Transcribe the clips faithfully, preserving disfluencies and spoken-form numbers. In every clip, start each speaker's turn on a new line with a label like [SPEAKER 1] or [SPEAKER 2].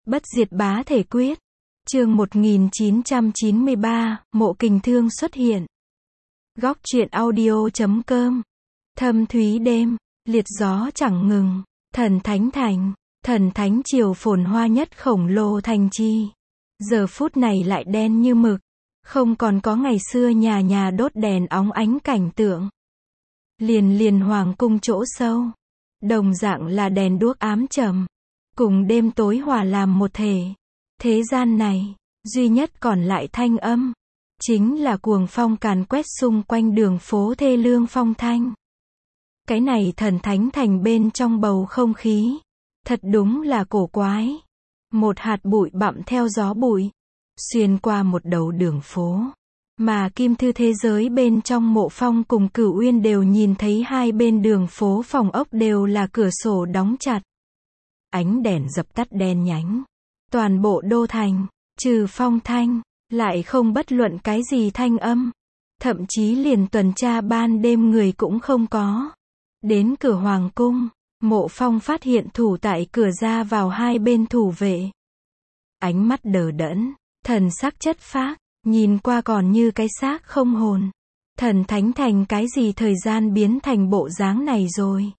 [SPEAKER 1] Bất diệt bá thể quyết. Chương một nghìn chín trăm chín mươi ba, Mộ Kình Thương xuất hiện. Góc truyện audio chấm com. Thâm thúy đêm, liệt gió chẳng ngừng, thần thánh thành, thần thánh triều phồn hoa nhất khổng lồ thành chi. Giờ phút này lại đen như mực, không còn có ngày xưa nhà nhà đốt đèn óng ánh cảnh tượng. Liền liền hoàng cung chỗ sâu, đồng dạng là đèn đuốc ám trầm, cùng đêm tối hòa làm một thể. Thế gian này, duy nhất còn lại thanh âm, chính là cuồng phong càn quét xung quanh đường phố thê lương phong thanh. Cái này thần thánh thành bên trong bầu không khí, thật đúng là cổ quái. Một hạt bụi bặm theo gió bụi, xuyên qua một đầu đường phố. Mà kim thư thế giới bên trong Mộ Phong cùng Cửu Uyên đều nhìn thấy hai bên đường phố phòng ốc đều là cửa sổ đóng chặt. Ánh đèn dập tắt đen nhánh. Toàn bộ đô thành, trừ phong thanh, lại không bất luận cái gì thanh âm. Thậm chí liền tuần tra ban đêm người cũng không có. Đến cửa hoàng cung, Mộ Phong phát hiện thủ tại cửa ra vào hai bên thủ vệ. Ánh mắt đờ đẫn, thần sắc chất phác, nhìn qua còn như cái xác không hồn. Thần thánh thành cái gì thời gian biến thành bộ dáng này rồi.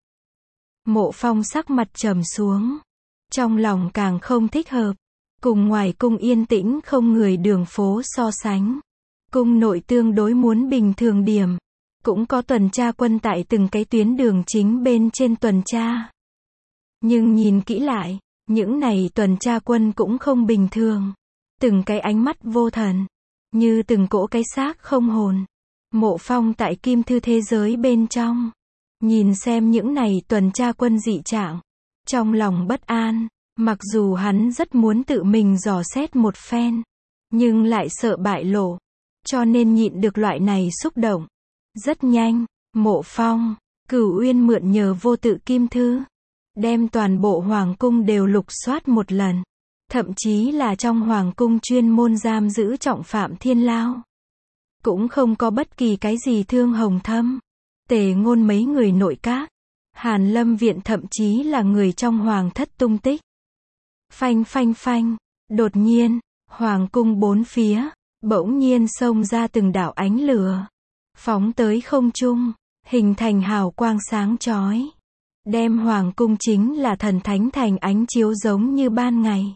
[SPEAKER 1] Mộ Phong sắc mặt trầm xuống. Trong lòng càng không thích hợp. Cùng ngoài cung yên tĩnh không người đường phố so sánh. Cung nội tương đối muốn bình thường điểm. Cũng có tuần tra quân tại từng cái tuyến đường chính bên trên tuần tra. Nhưng nhìn kỹ lại, những này tuần tra quân cũng không bình thường. Từng cái ánh mắt vô thần, như từng cỗ cái xác không hồn. Mộ Phong tại kim thư thế giới bên trong, nhìn xem những này tuần tra quân dị trạng, trong lòng bất an. Mặc dù hắn rất muốn tự mình dò xét một phen, nhưng lại sợ bại lộ, cho nên nhịn được loại này xúc động. Rất nhanh, Mộ Phong, Cửu Uyên mượn nhờ vô tự kim thư, đem toàn bộ hoàng cung đều lục soát một lần. Thậm chí là trong hoàng cung chuyên môn giam giữ trọng phạm thiên lao. Cũng không có bất kỳ cái gì Thương Hồng Thâm, Tề Ngôn mấy người nội các, Hàn Lâm viện thậm chí là người trong hoàng thất tung tích. Phanh phanh phanh, đột nhiên, hoàng cung bốn phía, bỗng nhiên xông ra từng đạo ánh lửa. Phóng tới không trung, hình thành hào quang sáng chói. Đem hoàng cung chính là thần thánh thành ánh chiếu giống như ban ngày.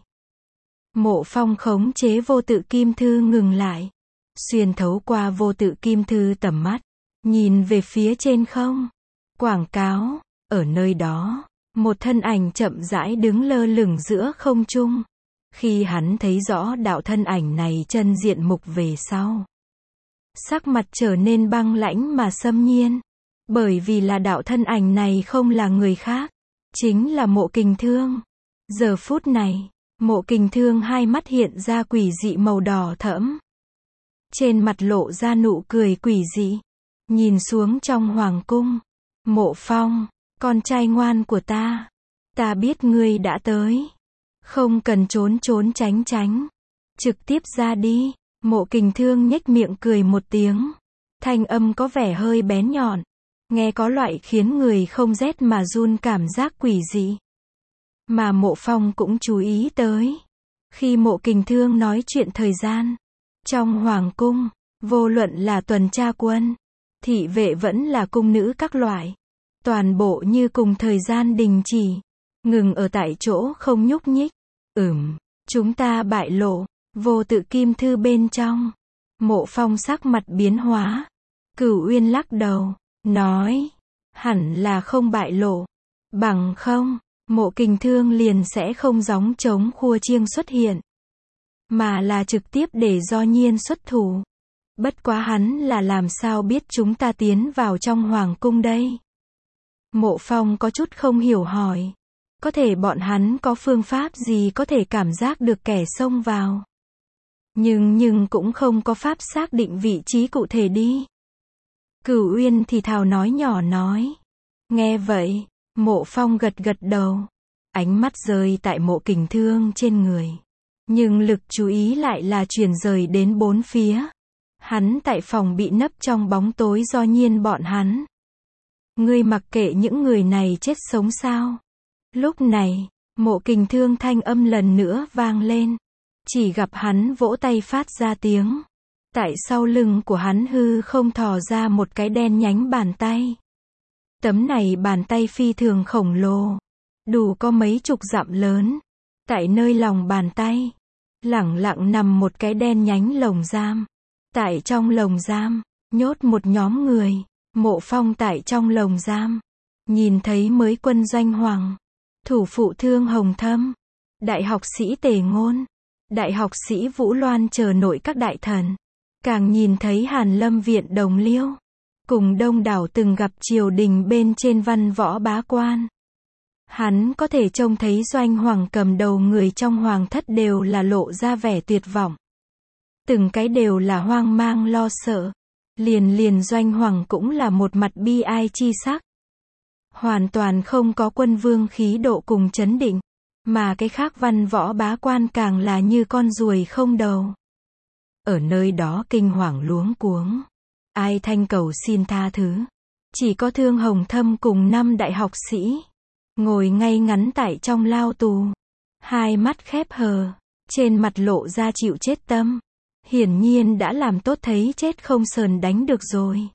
[SPEAKER 1] Mộ Phong khống chế vô tự kim thư ngừng lại. Xuyên thấu qua vô tự kim thư tầm mắt, nhìn về phía trên không. Quảng cáo, ở nơi đó, một thân ảnh chậm rãi đứng lơ lửng giữa không trung. Khi hắn thấy rõ đạo thân ảnh này chân diện mục về sau, sắc mặt trở nên băng lãnh mà xâm nhiên. Bởi vì là đạo thân ảnh này không là người khác, chính là Mộ Kình Thương. Giờ phút này, Mộ Kình Thương hai mắt hiện ra quỷ dị màu đỏ thẫm. Trên mặt lộ ra nụ cười quỷ dị. Nhìn xuống trong hoàng cung. Mộ Phong, con trai ngoan của ta. Ta biết ngươi đã tới. Không cần trốn trốn tránh tránh. Trực tiếp ra đi. Mộ Kình Thương nhếch miệng cười một tiếng. Thanh âm có vẻ hơi bén nhọn. Nghe có loại khiến người không rét mà run cảm giác quỷ dị. Mà Mộ Phong cũng chú ý tới. Khi Mộ Kình Thương nói chuyện thời gian, trong hoàng cung, vô luận là tuần tra quân, thị vệ vẫn là cung nữ các loại, toàn bộ như cùng thời gian đình chỉ, ngừng ở tại chỗ không nhúc nhích. Ừm, chúng ta bại lộ. Vô tự kim thư bên trong, Mộ Phong sắc mặt biến hóa. Cửu Uyên lắc đầu, nói, hẳn là không bại lộ. Bằng không, Mộ Kình Thương liền sẽ không gióng trống khua chiêng xuất hiện, mà là trực tiếp để do nhiên xuất thủ. Bất quá hắn là làm sao biết chúng ta tiến vào trong hoàng cung đây? Mộ Phong có chút không hiểu hỏi. Có thể bọn hắn có phương pháp gì có thể cảm giác được kẻ xông vào? Nhưng nhưng cũng không có pháp xác định vị trí cụ thể đi. Cửu Uyên thì thào nói nhỏ nói. Nghe vậy, Mộ Phong gật gật đầu. Ánh mắt rơi tại Mộ Kình Thương trên người. Nhưng lực chú ý lại là chuyển rời đến bốn phía. Hắn tại phòng bị nấp trong bóng tối do nhiên bọn hắn. Ngươi mặc kệ những người này chết sống sao? Lúc này, Mộ Kình Thương thanh âm lần nữa vang lên. Chỉ gặp hắn vỗ tay phát ra tiếng. Tại sau lưng của hắn hư không thò ra một cái đen nhánh bàn tay. Tấm này bàn tay phi thường khổng lồ. Đủ có mấy chục dặm lớn. Tại nơi lòng bàn tay. Lẳng lặng nằm một cái đen nhánh lồng giam. Tại trong lồng giam, nhốt một nhóm người. Mộ Phong tại trong lồng giam. Nhìn thấy mới quân Doanh Hoàng. Thủ phụ Thương Hồng Thâm. Đại học sĩ Tề Ngôn. Đại học sĩ Vũ Loan chờ nội các đại thần. Càng nhìn thấy Hàn Lâm Viện Đồng Liêu. Cùng đông đảo từng gặp triều đình bên trên văn võ bá quan. Hắn có thể trông thấy Doanh Hoàng cầm đầu người trong hoàng thất đều là lộ ra vẻ tuyệt vọng. Từng cái đều là hoang mang lo sợ. Liền liền Doanh Hoàng cũng là một mặt bi ai chi sắc. Hoàn toàn không có quân vương khí độ cùng chấn định. Mà cái khác văn võ bá quan càng là như con ruồi không đầu. Ở nơi đó kinh hoàng luống cuống. Ai thanh cầu xin tha thứ. Chỉ có Thương Hồng Thâm cùng năm đại học sĩ. Ngồi ngay ngắn tại trong lao tù. Hai mắt khép hờ. Trên mặt lộ ra chịu chết tâm. Hiển nhiên đã làm tốt thấy chết không sờn đánh được rồi.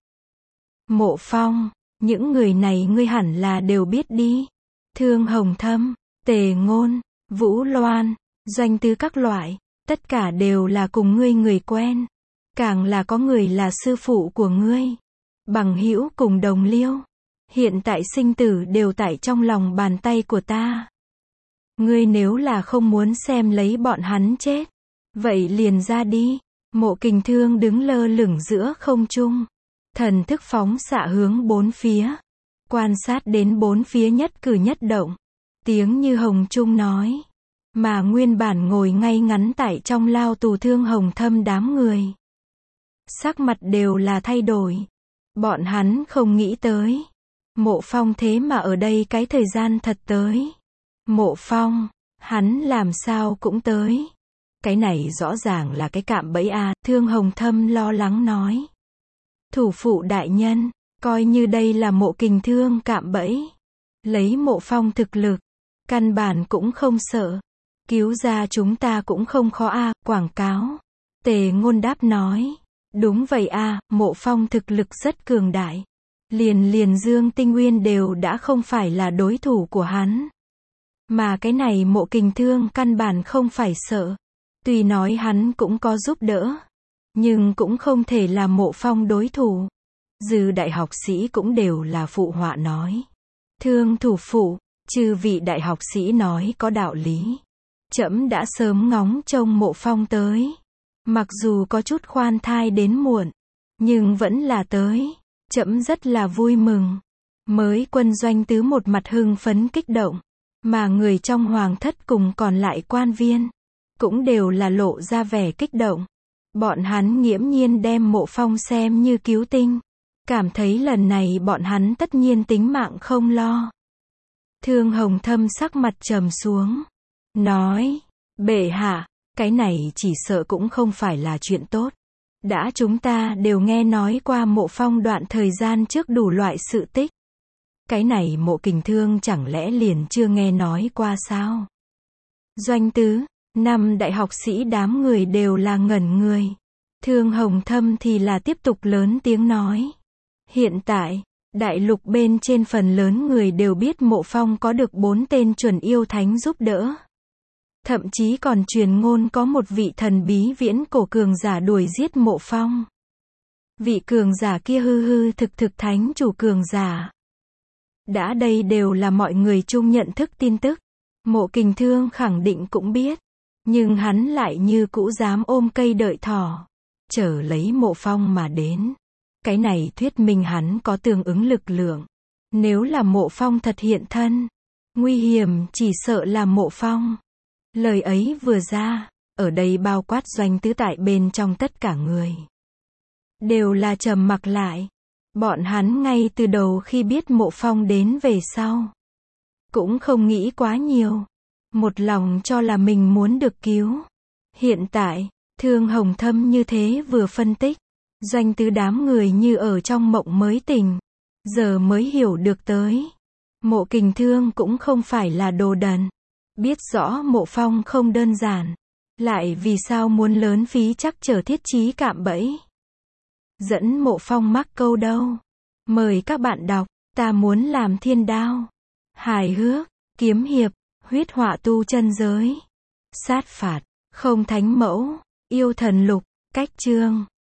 [SPEAKER 1] Mộ Phong, những người này ngươi hẳn là đều biết đi. Thương Hồng Thâm, Tề Ngôn, Vũ Loan, Doanh Tứ các loại, tất cả đều là cùng ngươi người quen. Càng là có người là sư phụ của ngươi. Bằng hữu cùng đồng liêu. Hiện tại sinh tử đều tại trong lòng bàn tay của ta. Ngươi nếu là không muốn xem lấy bọn hắn chết. Vậy liền ra đi. Mộ Kình Thương đứng lơ lửng giữa không trung. Thần thức phóng xạ hướng bốn phía. Quan sát đến bốn phía nhất cử nhất động. Tiếng như hồng trung nói. Mà nguyên bản ngồi ngay ngắn tại trong lao tù Thương Hồng Thâm đám người. Sắc mặt đều là thay đổi. Bọn hắn không nghĩ tới. Mộ Phong thế mà ở đây cái thời gian thật tới. Mộ Phong, hắn làm sao cũng tới. Cái này rõ ràng là cái cạm bẫy a. Thương Hồng Thâm lo lắng nói. Thủ phụ đại nhân, coi như đây là Mộ Kình Thương cạm bẫy. Lấy Mộ Phong thực lực, căn bản cũng không sợ. Cứu ra chúng ta cũng không khó a. Quảng cáo. Tề Ngôn đáp nói. Đúng vậy a, Mộ Phong thực lực rất cường đại. Liền liền Dương Tinh Nguyên đều đã không phải là đối thủ của hắn. Mà cái này Mộ Kình Thương căn bản không phải sợ. Tuy nói hắn cũng có giúp đỡ. Nhưng cũng không thể là Mộ Phong đối thủ. Dư đại học sĩ cũng đều là phụ họa nói. Thương thủ phụ, chư vị đại học sĩ nói có đạo lý. Trẫm đã sớm ngóng trông Mộ Phong tới. Mặc dù có chút khoan thai đến muộn. Nhưng vẫn là tới. Trẫm rất là vui mừng. Mới quân Doanh Tứ một mặt hưng phấn kích động. Mà người trong hoàng thất cùng còn lại quan viên. Cũng đều là lộ ra vẻ kích động. Bọn hắn nghiễm nhiên đem Mộ Phong xem như cứu tinh. Cảm thấy lần này bọn hắn tất nhiên tính mạng không lo. Thương Hồng Thâm sắc mặt trầm xuống. Nói, bệ hạ, cái này chỉ sợ cũng không phải là chuyện tốt. Đã chúng ta đều nghe nói qua Mộ Phong đoạn thời gian trước đủ loại sự tích. Cái này Mộ Kình Thương chẳng lẽ liền chưa nghe nói qua sao? Doanh Tứ, năm đại học sĩ đám người đều là ngẩn người. Thương Hồng Thâm thì là tiếp tục lớn tiếng nói. Hiện tại, đại lục bên trên phần lớn người đều biết Mộ Phong có được bốn tên chuẩn yêu thánh giúp đỡ. Thậm chí còn truyền ngôn có một vị thần bí viễn cổ cường giả đuổi giết Mộ Phong. Vị cường giả kia hư hư thực thực thánh chủ cường giả. Đã đây đều là mọi người chung nhận thức tin tức. Mộ Kình Thương khẳng định cũng biết. Nhưng hắn lại như cũ dám ôm cây đợi thỏ. Chờ lấy Mộ Phong mà đến. Cái này thuyết minh hắn có tương ứng lực lượng. Nếu là Mộ Phong thật hiện thân. Nguy hiểm chỉ sợ là Mộ Phong. Lời ấy vừa ra. Ở đây bao quát Doanh Tứ tại bên trong tất cả người. Đều là trầm mặc lại. Bọn hắn ngay từ đầu khi biết Mộ Phong đến về sau. Cũng không nghĩ quá nhiều. Một lòng cho là mình muốn được cứu. Hiện tại, Thương Hồng Thâm như thế vừa phân tích. Doanh Tứ đám người như ở trong mộng mới tỉnh. Giờ mới hiểu được tới. Mộ Kình Thương cũng không phải là đồ đần. Biết rõ Mộ Phong không đơn giản, lại vì sao muốn lớn phí chắc trở Thiết Chí cạm bẫy. Dẫn Mộ Phong mắc câu đâu? Mời các bạn đọc, ta muốn làm thiên đao. Hài hước, kiếm hiệp, huyết họa tu chân giới. Sát phạt, không thánh mẫu, yêu thần lục, cách chương.